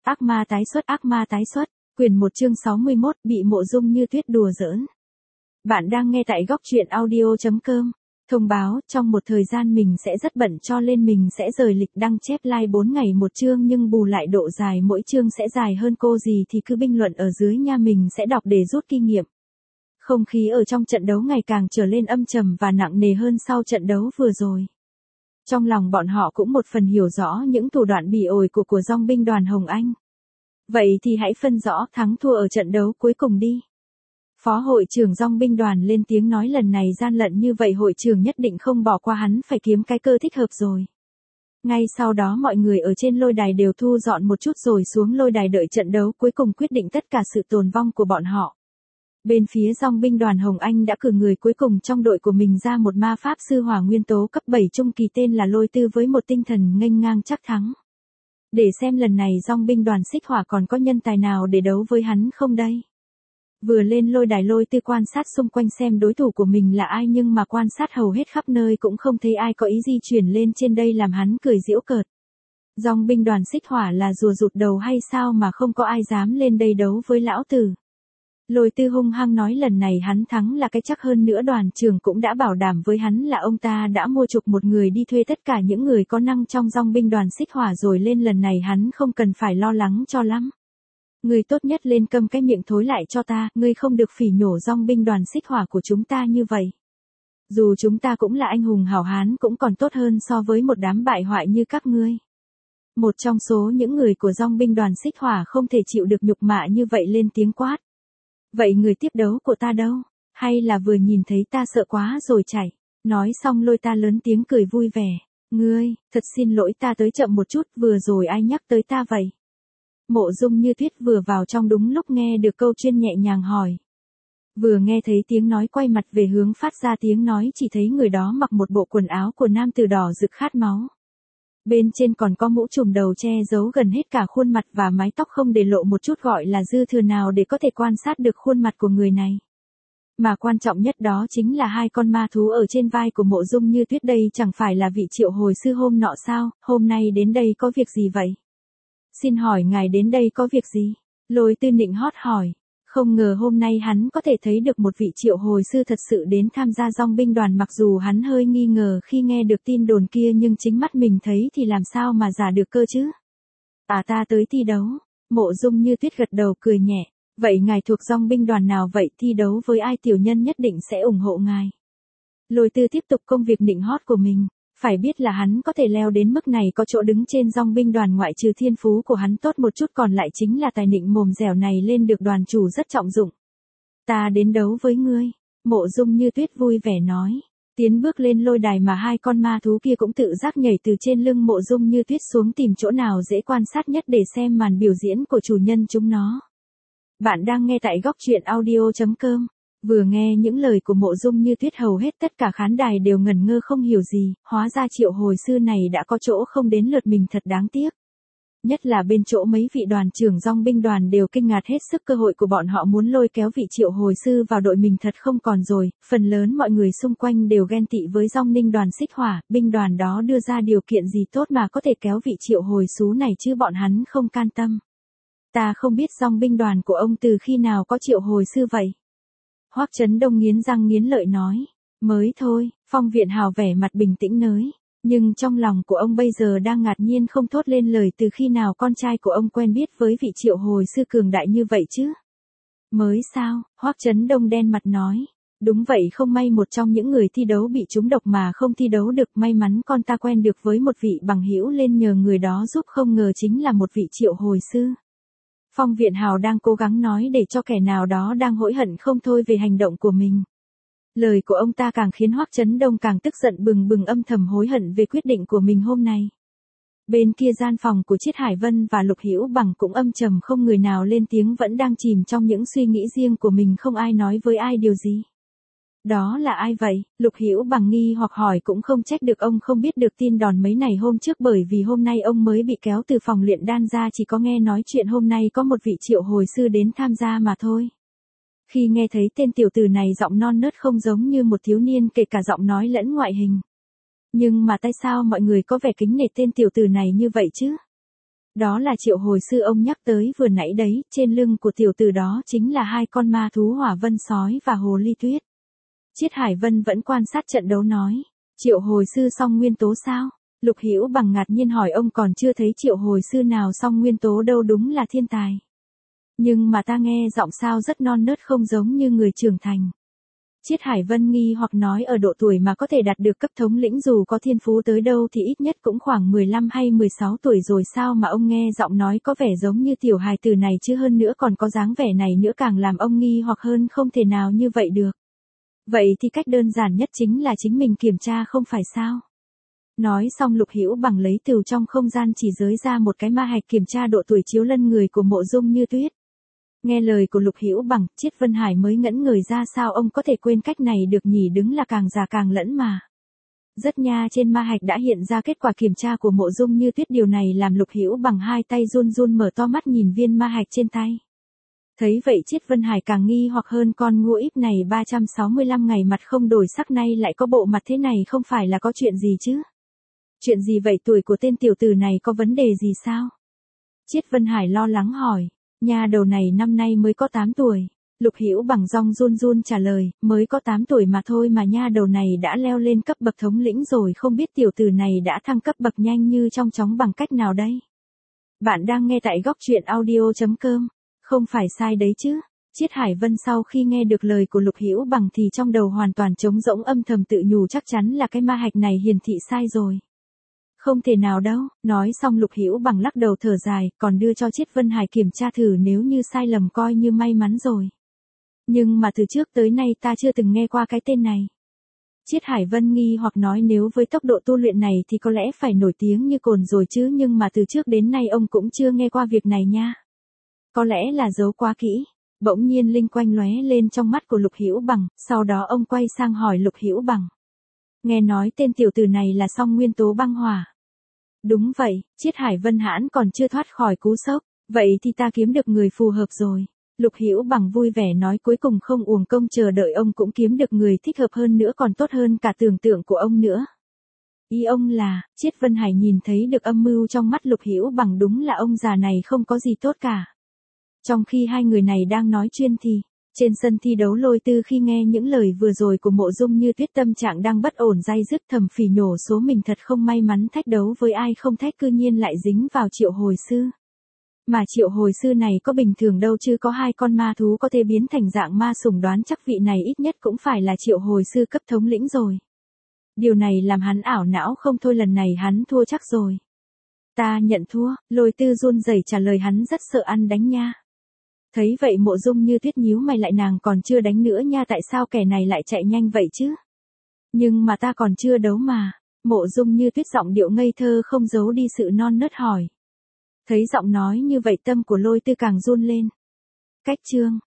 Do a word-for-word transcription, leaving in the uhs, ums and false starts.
Ác ma tái xuất, ác ma tái xuất, quyển một chương sáu mươi mốt, bị Mộ Dung Như Tuyết đùa giỡn. Bạn đang nghe tại góc truyện audio chấm com. Thông báo, trong một thời gian mình sẽ rất bận cho nên mình sẽ rời lịch đăng chép like bốn ngày một chương nhưng bù lại độ dài mỗi chương sẽ dài hơn, cô gì thì cứ bình luận ở dưới nha, mình sẽ đọc để rút kinh nghiệm. Không khí ở trong trận đấu ngày càng trở lên âm trầm và nặng nề hơn sau trận đấu vừa rồi. Trong lòng bọn họ cũng một phần hiểu rõ những thủ đoạn bỉ ổi của của dòng binh đoàn Hồng Anh. Vậy thì hãy phân rõ thắng thua ở trận đấu cuối cùng đi. Phó hội trưởng dòng binh đoàn lên tiếng nói lần này gian lận như vậy hội trưởng nhất định không bỏ qua, hắn phải kiếm cái cơ thích hợp rồi. Ngay sau đó mọi người ở trên lôi đài đều thu dọn một chút rồi xuống lôi đài đợi trận đấu cuối cùng quyết định tất cả sự tồn vong của bọn họ. Bên phía dòng binh đoàn Hồng Anh đã cử người cuối cùng trong đội của mình ra, một ma pháp sư hỏa nguyên tố cấp bảy trung kỳ tên là Lôi Tư với một tinh thần nghênh ngang chắc thắng. Để xem lần này dòng binh đoàn xích hỏa còn có nhân tài nào để đấu với hắn không đây. Vừa lên lôi đài, Lôi Tư quan sát xung quanh xem đối thủ của mình là ai, nhưng mà quan sát hầu hết khắp nơi cũng không thấy ai có ý di chuyển lên trên đây làm hắn cười giễu cợt. Dòng binh đoàn xích hỏa là rùa rụt đầu hay sao mà không có ai dám lên đây đấu với lão tử. Lôi Tư hung hăng nói lần này hắn thắng là cái chắc, hơn nữa đoàn trưởng cũng đã bảo đảm với hắn là ông ta đã mua chuộc một người đi thuê tất cả những người có năng trong dòng binh đoàn xích hỏa rồi, lên lần này hắn không cần phải lo lắng cho lắm. Ngươi tốt nhất lên câm cái miệng thối lại cho ta, ngươi không được phỉ nhổ dòng binh đoàn xích hỏa của chúng ta như vậy. Dù chúng ta cũng là anh hùng hảo hán cũng còn tốt hơn so với một đám bại hoại như các ngươi. Một trong số những người của dòng binh đoàn xích hỏa không thể chịu được nhục mạ như vậy lên tiếng quát. Vậy người tiếp đấu của ta đâu? Hay là vừa nhìn thấy ta sợ quá rồi chạy? Nói xong Lôi Ta lớn tiếng cười vui vẻ. Ngươi, thật xin lỗi ta tới chậm một chút, vừa rồi ai nhắc tới ta vậy? Mộ Dung Như Tuyết vừa vào trong đúng lúc nghe được câu chuyên nhẹ nhàng hỏi. Vừa nghe thấy tiếng nói quay mặt về hướng phát ra tiếng nói, chỉ thấy người đó mặc một bộ quần áo của nam tử đỏ rực khát máu. Bên trên còn có mũ trùm đầu che giấu gần hết cả khuôn mặt và mái tóc không để lộ một chút gọi là dư thừa nào để có thể quan sát được khuôn mặt của người này. Mà quan trọng nhất đó chính là hai con ma thú ở trên vai của Mộ Dung Như Tuyết, đây chẳng phải là vị triệu hồi sư hôm nọ sao, hôm nay đến đây có việc gì vậy? Xin hỏi ngài đến đây có việc gì? Lôi Tư nịnh hót hỏi. Không ngờ hôm nay hắn có thể thấy được một vị triệu hồi sư thật sự đến tham gia dòng binh đoàn, mặc dù hắn hơi nghi ngờ khi nghe được tin đồn kia nhưng chính mắt mình thấy thì làm sao mà giả được cơ chứ. À, ta tới thi đấu. Mộ Dung Như Tuyết gật đầu cười nhẹ. Vậy ngài thuộc dòng binh đoàn nào vậy, thi đấu với ai tiểu nhân nhất định sẽ ủng hộ ngài. Lôi Tư tiếp tục công việc nịnh hót của mình. Phải biết là hắn có thể leo đến mức này, có chỗ đứng trên dòng binh đoàn, ngoại trừ thiên phú của hắn tốt một chút còn lại chính là tài nịnh mồm dẻo này lên được đoàn chủ rất trọng dụng. Ta đến đấu với ngươi. Mộ Dung Như Tuyết vui vẻ nói. Tiến bước lên lôi đài mà hai con ma thú kia cũng tự giác nhảy từ trên lưng Mộ Dung Như Tuyết xuống, tìm chỗ nào dễ quan sát nhất để xem màn biểu diễn của chủ nhân chúng nó. Bạn đang nghe tại góc truyện audio chấm com. Vừa nghe những lời của Mộ Dung Như Tuyết hầu hết tất cả khán đài đều ngẩn ngơ không hiểu gì, hóa ra triệu hồi sư này đã có chỗ không đến lượt mình, thật đáng tiếc. Nhất là bên chỗ mấy vị đoàn trưởng dòng binh đoàn đều kinh ngạc hết sức, cơ hội của bọn họ muốn lôi kéo vị triệu hồi sư vào đội mình thật không còn rồi, phần lớn mọi người xung quanh đều ghen tị với dòng binh đoàn xích hỏa, binh đoàn đó đưa ra điều kiện gì tốt mà có thể kéo vị triệu hồi sú này chứ bọn hắn không can tâm. Ta không biết dòng binh đoàn của ông từ khi nào có triệu hồi sư vậy? Hoắc Chấn Đông nghiến răng nghiến lợi nói. Mới thôi, Phong Viện Hào vẻ mặt bình tĩnh nới. Nhưng trong lòng của ông bây giờ đang ngạc nhiên không thốt lên lời, từ khi nào con trai của ông quen biết với vị triệu hồi sư cường đại như vậy chứ? Mới sao? Hoắc Chấn Đông đen mặt nói. Đúng vậy, không may một trong những người thi đấu bị trúng độc mà không thi đấu được, may mắn con ta quen được với một vị bằng hữu lên nhờ người đó giúp, không ngờ chính là một vị triệu hồi sư. Phong Viện Hào đang cố gắng nói để cho kẻ nào đó đang hối hận không thôi về hành động của mình. Lời của ông ta càng khiến Hoắc Chấn Đông càng tức giận bừng bừng, âm thầm hối hận về quyết định của mình hôm nay. Bên kia gian phòng của Triết Hải Vân và Lục Hữu Bằng cũng âm trầm, không người nào lên tiếng, vẫn đang chìm trong những suy nghĩ riêng của mình, không ai nói với ai điều gì. Đó là ai vậy? Lục Hữu Bằng nghi hoặc hỏi, cũng không trách được ông không biết được tin đòn mấy ngày hôm trước, bởi vì hôm nay ông mới bị kéo từ phòng luyện đan ra, chỉ có nghe nói chuyện hôm nay có một vị triệu hồi sư đến tham gia mà thôi. Khi nghe thấy tên tiểu tử này giọng non nớt không giống như một thiếu niên, kể cả giọng nói lẫn ngoại hình. Nhưng mà tại sao mọi người có vẻ kính nể tên tiểu tử này như vậy chứ? Đó là Triệu hồi sư ông nhắc tới vừa nãy đấy, trên lưng của tiểu tử đó chính là hai con ma thú Hỏa Vân sói và Hồ Ly Tuyết. Chiết Hải Vân vẫn quan sát trận đấu nói, Triệu hồi sư song nguyên tố sao? Lục Hữu Bằng ngạc nhiên hỏi ông còn chưa thấy triệu hồi sư nào song nguyên tố đâu, đúng là thiên tài. Nhưng mà ta nghe giọng sao rất non nớt không giống như người trưởng thành. Chiết Hải Vân nghi hoặc nói ở độ tuổi mà có thể đạt được cấp thống lĩnh dù có thiên phú tới đâu thì ít nhất cũng khoảng mười lăm hay mười sáu tuổi rồi sao mà ông nghe giọng nói có vẻ giống như tiểu hài tử này chứ, hơn nữa còn có dáng vẻ này nữa càng làm ông nghi hoặc hơn, không thể nào như vậy được. Vậy thì cách đơn giản nhất chính là chính mình kiểm tra không phải sao? Nói xong Lục Hữu Bằng lấy từ trong không gian chỉ giới ra một cái ma hạch kiểm tra độ tuổi chiếu lân người của Mộ Dung Như Tuyết. Nghe lời của Lục Hữu Bằng, Chiết Vân Hải mới ngẩn người ra, sao ông có thể quên cách này được nhỉ, đứng là càng già càng lẫn mà. Rất nha, trên ma hạch đã hiện ra kết quả kiểm tra của Mộ Dung Như Tuyết, điều này làm Lục Hữu Bằng hai tay run run mở to mắt nhìn viên ma hạch trên tay. Thấy vậy Chiết Vân Hải càng nghi hoặc hơn, con ngũ íp này ba trăm sáu mươi lăm ngày mặt không đổi sắc nay lại có bộ mặt thế này, không phải là có chuyện gì chứ? Chuyện gì vậy, tuổi của tên tiểu tử này có vấn đề gì sao? Chiết Vân Hải lo lắng hỏi. Nha đầu này năm nay mới có tám tuổi. Lục Hữu Bằng rong run run trả lời, mới có tám tuổi mà thôi mà nha đầu này đã leo lên cấp bậc thống lĩnh rồi, không biết tiểu tử này đã thăng cấp bậc nhanh như trong chóng bằng cách nào đây? Bạn đang nghe tại góc truyện audio chấm com. Không phải sai đấy chứ? Chiết Hải Vân sau khi nghe được lời của Lục Hữu Bằng thì trong đầu hoàn toàn trống rỗng, âm thầm tự nhủ chắc chắn là cái ma hạch này hiển thị sai rồi. Không thể nào đâu, nói xong Lục Hữu Bằng lắc đầu thở dài, còn đưa cho Chiết Vân Hải kiểm tra thử, nếu như sai lầm coi như may mắn rồi. Nhưng mà từ trước tới nay ta chưa từng nghe qua cái tên này. Chiết Hải Vân nghi hoặc nói, nếu với tốc độ tu luyện này thì có lẽ phải nổi tiếng như cồn rồi chứ, nhưng mà từ trước đến nay ông cũng chưa nghe qua việc này nha. Có lẽ là giấu quá kỹ. Bỗng nhiên linh quanh lóe lên trong mắt của Lục Hữu Bằng, sau đó ông quay sang hỏi Lục Hữu Bằng. Nghe nói tên tiểu tử này là song nguyên tố băng hỏa. Đúng vậy, Chiết Hải Vân hãn còn chưa thoát khỏi cú sốc, vậy thì ta kiếm được người phù hợp rồi. Lục Hữu Bằng vui vẻ nói, cuối cùng không uổng công chờ đợi, ông cũng kiếm được người thích hợp hơn nữa, còn tốt hơn cả tưởng tượng của ông nữa. Ý ông là, Chiết Vân Hải nhìn thấy được âm mưu trong mắt Lục Hữu Bằng, đúng là ông già này không có gì tốt cả. Trong khi hai người này đang nói chuyện thì, trên sân thi đấu Lôi Tư khi nghe những lời vừa rồi của Mộ Dung Như Tuyết, tâm trạng đang bất ổn day dứt, thầm phỉ nhổ số mình thật không may mắn, thách đấu với ai không thách cư nhiên lại dính vào triệu hồi sư. Mà triệu hồi sư này có bình thường đâu chứ, có hai con ma thú có thể biến thành dạng ma sủng, đoán chắc vị này ít nhất cũng phải là triệu hồi sư cấp thống lĩnh rồi. Điều này làm hắn ảo não không thôi, lần này hắn thua chắc rồi. Ta nhận thua, Lôi Tư run rẩy trả lời, hắn rất sợ ăn đánh nha. Thấy vậy Mộ Dung Như Tuyết nhíu mày lại, nàng còn chưa đánh nữa nha, tại sao kẻ này lại chạy nhanh vậy chứ? Nhưng mà ta còn chưa đấu mà. Mộ Dung Như Tuyết giọng điệu ngây thơ không giấu đi sự non nớt hỏi. Thấy giọng nói như vậy tâm của Lôi Tư càng run lên. Cách chương